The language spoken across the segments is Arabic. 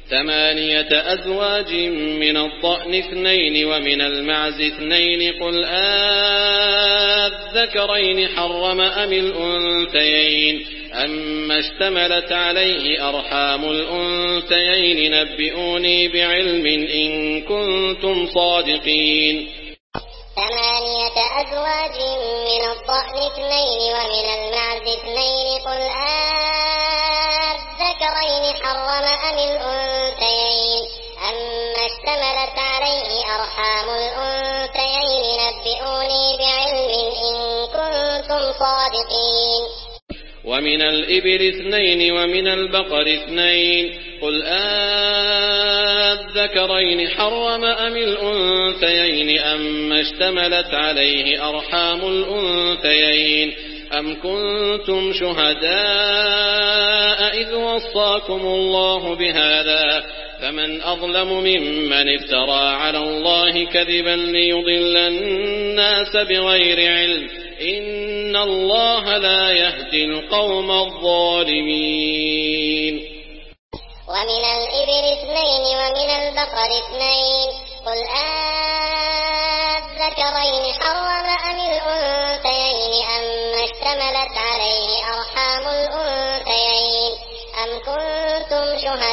8 أزواج من الضأن 2 ومن المعز 2 قل الذكرين حرم أم الأنثيين أما اشتملت عليه أرحام الأنثيين نبئوني بعلم إن كنتم صادقين 8 أزواج من الضأن 2 ومن المعز 2 قل الذكرين حرم أم الأنثيين أما اشتملت عليه أرحام الأنثيين نبئوني بعلم إن كنتم صادقين ومن الإبل 2 ومن البقر 2 قل الذكرين حرم أم الأنثيين أما اشتملت عليه أرحام الأنثيين أم كنتم شهداء إذ وصاكم الله بهذا فمن أظلم ممن افترى على الله كذبا ليضل الناس بغير علم إن الله لا يهدي القوم الظالمين ومن الإبل 2 ومن البقر 2 قل الذكرين حرم أم الأنثيين أما اشتملت عليه أرحام الأنثيين أم كنتم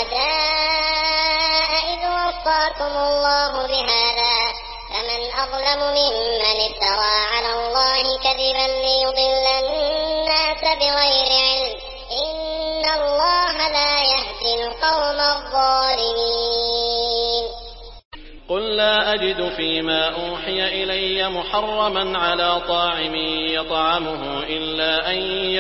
شهداء إذ وصاكم الله بهذا فمن أظلم ممن افترى على الله كذبا ليضل الناس بغير علم إن الله لا يهدي القوم الظالمين قل لا أجد فيما أوحي إلي محرما على طاعم يطعمه إلا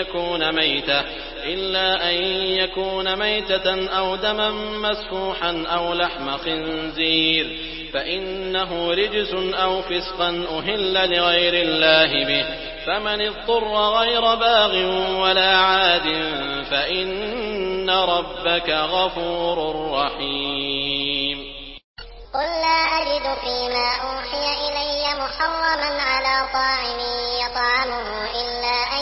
أن يكون ميتة أو دما مسفوحا أو لحم خنزير فإنه رجس أو فسقا أهل لغير الله به فمن اضطر غير باغ ولا عاد فإن ربك غفور رحيم قل لا أجد فيما أوحي إلي محرما على طاعم يطعمه إلا أن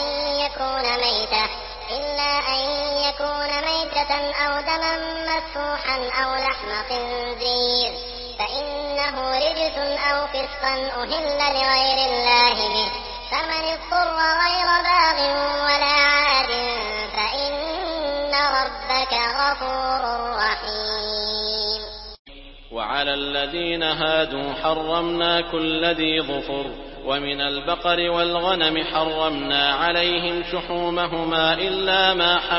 يكون ميتة أو دما مسفوحا أو لحم خنزير فإنه رجس أو فسقا أهل لغير الله به فمن اضطر غير باغ ولا عاد فإن ربك غفور رحيم وعلى الذين هادوا حرمنا كل ذي ظفر ومن البقر والغنم حرمنا عليهم شحومهما إلا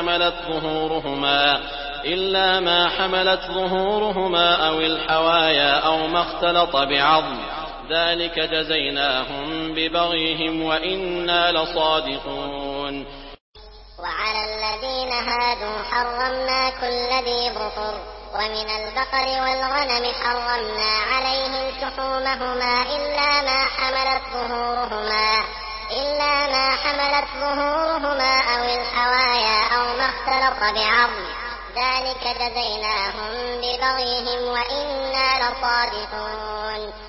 ما حملت ظهورهما أو الحوايا أو ما اختلط بعظم ذلك جزيناهم ببغيهم وإنا لصادقون وعلى الذين هادوا حرمنا كل ذي ظفر ومن البقر والغنم حرمنا عليهم شحومهما إلا ما حملت ظهورهما أو الحوايا أو ما اختلط بعظم ذلك جزيناهم ببغيهم وإنا لصادقون